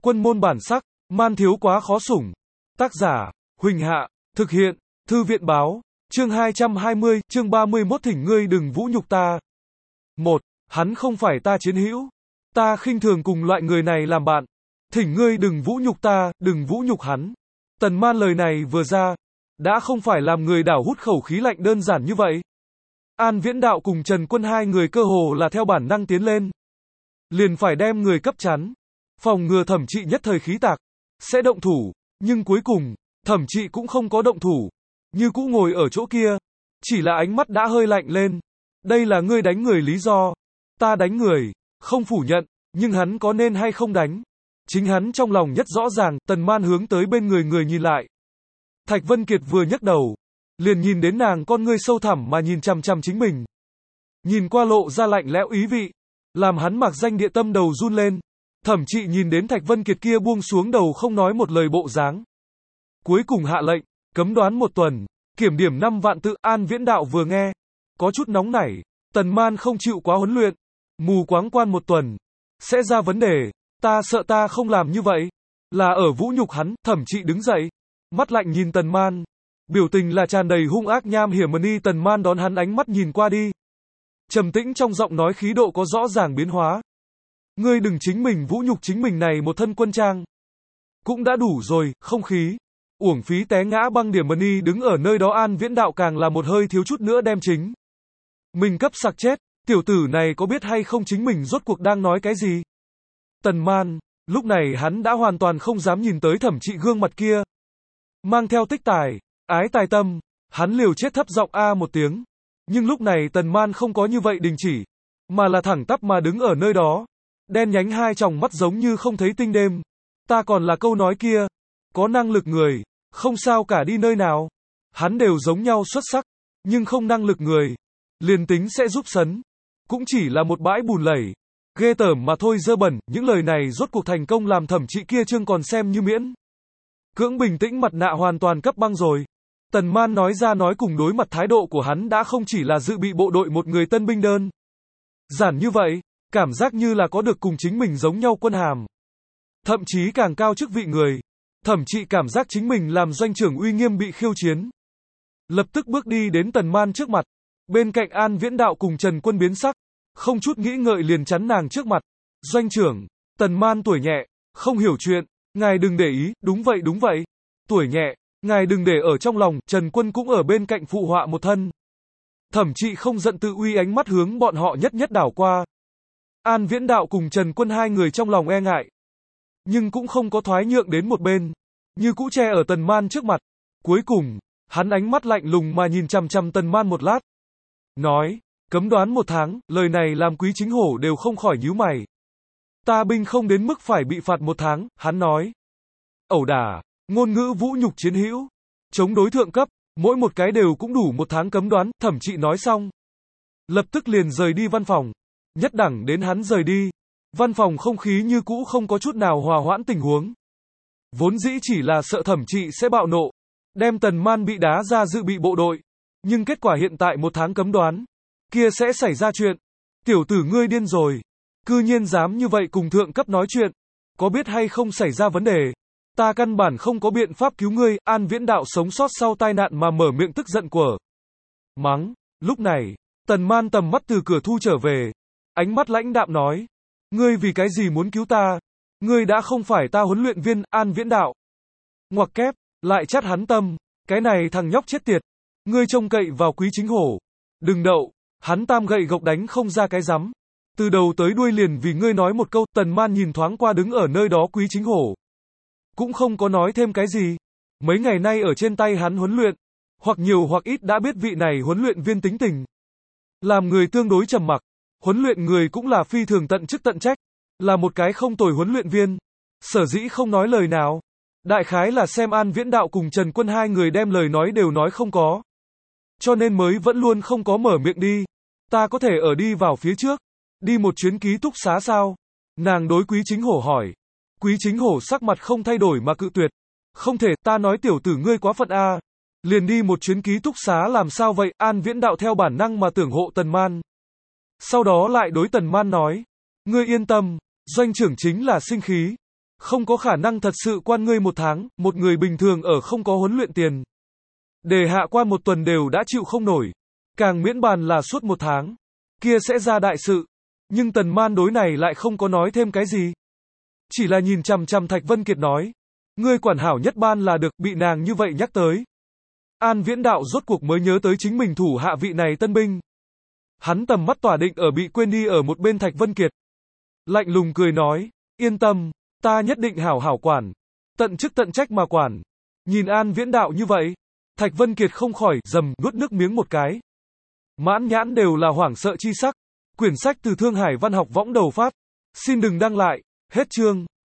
Quân môn bản sắc, man thiếu quá khó sủng. Tác giả, Huỳnh Hạ, thực hiện, Thư viện báo, chương 220, chương 31 thỉnh ngươi đừng vũ nhục ta. 1. Hắn không phải ta chiến hữu. Ta khinh thường cùng loại người này làm bạn. Thỉnh ngươi đừng vũ nhục ta, đừng vũ nhục hắn. Tần Man lời này vừa ra, đã không phải làm người đảo hút khẩu khí lạnh đơn giản như vậy. An Viễn Đạo cùng Trần Quân hai người cơ hồ là theo bản năng tiến lên. Liền phải đem người cấp chắn. Phòng ngừa Thẩm Trị nhất thời khí tạc, sẽ động thủ, nhưng cuối cùng, Thẩm Trị cũng không có động thủ. Như cũ ngồi ở chỗ kia, chỉ là ánh mắt đã hơi lạnh lên. Đây là ngươi đánh người lý do. Ta đánh người, không phủ nhận, nhưng hắn có nên hay không đánh? Chính hắn trong lòng nhất rõ ràng. Tần Man hướng tới bên người nhìn lại. Thạch Vân Kiệt vừa nhấc đầu, liền nhìn đến nàng con ngươi sâu thẳm mà nhìn chằm chằm chính mình. Nhìn qua lộ ra lạnh lẽo ý vị, làm hắn mặc danh địa tâm đầu run lên. Thẩm Trị nhìn đến Thạch Vân Kiệt kia buông xuống đầu không nói một lời bộ dáng. Cuối cùng hạ lệnh, cấm đoán 1 tuần, kiểm điểm 5 vạn tự. An Viễn Đạo vừa nghe, có chút nóng nảy. Tần Man không chịu quá huấn luyện, mù quáng quan 1 tuần, sẽ ra vấn đề. Ta sợ ta không làm như vậy, là ở vũ nhục hắn. Thẩm Trị đứng dậy, mắt lạnh nhìn Tần Man, biểu tình là tràn đầy hung ác nham hiểm. Tần Man đón hắn ánh mắt nhìn qua đi, trầm tĩnh trong giọng nói khí độ có rõ ràng biến hóa. Ngươi đừng chính mình vũ nhục chính mình, này một thân quân trang cũng đã đủ rồi, không khí uổng phí té ngã băng điểm. Đứng ở nơi đó An Viễn Đạo càng là một hơi thiếu chút nữa đem chính mình cấp sặc chết. Tiểu tử này có biết hay không chính mình rốt cuộc đang nói cái gì? Tần Man, lúc này hắn đã hoàn toàn không dám nhìn tới Thẩm Trị gương mặt kia. Mang theo tích tài, ái tài tâm, hắn liều chết thấp giọng a một tiếng. Nhưng lúc này Tần Man không có như vậy đình chỉ, mà là thẳng tắp mà đứng ở nơi đó. Đen nhánh hai tròng mắt giống như không thấy tinh đêm. Ta còn là câu nói kia, có năng lực người, không sao cả đi nơi nào. Hắn đều giống nhau xuất sắc, nhưng không năng lực người, liền tính sẽ giúp sấn, cũng chỉ là một bãi bùn lầy. Ghê tởm mà thôi, dơ bẩn. Những lời này rốt cuộc thành công làm Thẩm Trị kia chương còn xem như miễn cưỡng bình tĩnh mặt nạ hoàn toàn cấp băng rồi. Tần Man nói ra nói cùng đối mặt thái độ của hắn đã không chỉ là dự bị bộ đội một người tân binh đơn giản như vậy, cảm giác như là có được cùng chính mình giống nhau quân hàm, thậm chí càng cao chức vị người. Thẩm Trị cảm giác chính mình làm doanh trưởng uy nghiêm bị khiêu chiến. Lập tức bước đi đến Tần Man trước mặt. Bên cạnh An Viễn Đạo cùng Trần Quân biến sắc, không chút nghĩ ngợi liền chắn nàng trước mặt. Doanh trưởng, Tần Man tuổi nhẹ, không hiểu chuyện, ngài đừng để ý. Đúng vậy, tuổi nhẹ, ngài đừng để ở trong lòng. Trần Quân cũng ở bên cạnh phụ họa một thân. Thẩm Trị không giận tự uy ánh mắt hướng bọn họ nhất nhất đảo qua. An Viễn Đạo cùng Trần Quân hai người trong lòng e ngại, nhưng cũng không có thoái nhượng đến một bên, như cũ che ở Tần Man trước mặt. Cuối cùng, hắn ánh mắt lạnh lùng mà nhìn chằm chằm Tần Man một lát, nói, cấm đoán 1 tháng, lời này làm Quý Chính Hổ đều không khỏi nhíu mày. Ta binh không đến mức phải bị phạt 1 tháng, hắn nói. Ẩu đả, ngôn ngữ vũ nhục chiến hữu, chống đối thượng cấp, mỗi một cái đều cũng đủ 1 tháng cấm đoán. Thẩm Trị nói xong, lập tức liền rời đi văn phòng. Nhất đẳng đến hắn rời đi, văn phòng không khí như cũ không có chút nào hòa hoãn tình huống. Vốn dĩ chỉ là sợ Thẩm Trị sẽ bạo nộ, đem Tần Man bị đá ra dự bị bộ đội. Nhưng kết quả hiện tại 1 tháng cấm đoán, kia sẽ xảy ra chuyện. Tiểu tử ngươi điên rồi, cư nhiên dám như vậy cùng thượng cấp nói chuyện, có biết hay không xảy ra vấn đề? Ta căn bản không có biện pháp cứu ngươi. An Viễn Đạo sống sót sau tai nạn mà mở miệng tức giận của mắng. Lúc này, Tần Man tầm mắt từ cửa thu trở về, ánh mắt lãnh đạm nói, ngươi vì cái gì muốn cứu ta? Ngươi đã không phải ta huấn luyện viên. An Viễn Đạo ngoặc kép, lại chát hắn tâm, cái này thằng nhóc chết tiệt, ngươi trông cậy vào Quý Chính Hổ, đừng đậu, hắn tam gậy gộc đánh không ra cái rắm, từ đầu tới đuôi liền vì ngươi nói một câu. Tần Man nhìn thoáng qua đứng ở nơi đó Quý Chính Hổ, cũng không có nói thêm cái gì. Mấy ngày nay ở trên tay hắn huấn luyện, hoặc nhiều hoặc ít đã biết vị này huấn luyện viên tính tình, làm người tương đối trầm mặc. Huấn luyện người cũng là phi thường tận chức tận trách, là một cái không tồi huấn luyện viên. Sở dĩ không nói lời nào, đại khái là xem An Viễn Đạo cùng Trần Quân hai người đem lời nói đều nói không có, cho nên mới vẫn luôn không có mở miệng đi. Ta có thể ở đi vào phía trước, đi một chuyến ký túc xá sao? Nàng đối Quý Chính Hổ hỏi. Quý Chính Hổ sắc mặt không thay đổi mà cự tuyệt. Không thể, ta nói tiểu tử ngươi quá phận a. Liền đi một chuyến ký túc xá làm sao vậy? An Viễn Đạo theo bản năng mà tưởng hộ Tần Man. Sau đó lại đối Tần Man nói, ngươi yên tâm, doanh trưởng chính là sinh khí, Không có khả năng thật sự quan ngươi 1 tháng, một người bình thường ở không có huấn luyện tiền. Để hạ quan 1 tuần đều đã chịu không nổi. Càng miễn bàn là suốt 1 tháng. Kia sẽ ra đại sự. Nhưng Tần Man đối này lại không có nói thêm cái gì. Chỉ là nhìn chằm chằm Thạch Vân Kiệt nói. Ngươi quản hảo nhất ban là được, bị nàng như vậy nhắc tới. An Viễn Đạo rốt cuộc mới nhớ tới chính mình thủ hạ vị này tân binh. Hắn tầm mắt tỏa định ở bị quên đi ở một bên Thạch Vân Kiệt. Lạnh lùng cười nói, yên tâm, ta nhất định hảo hảo quản. Tận chức tận trách mà quản. Nhìn An Viễn Đạo như vậy, Thạch Vân Kiệt không khỏi nuốt nước miếng một cái. Mãn nhãn đều là hoảng sợ chi sắc. Quyển sách từ Thương Hải Văn học võng đầu phát. Xin đừng đăng lại. Hết chương.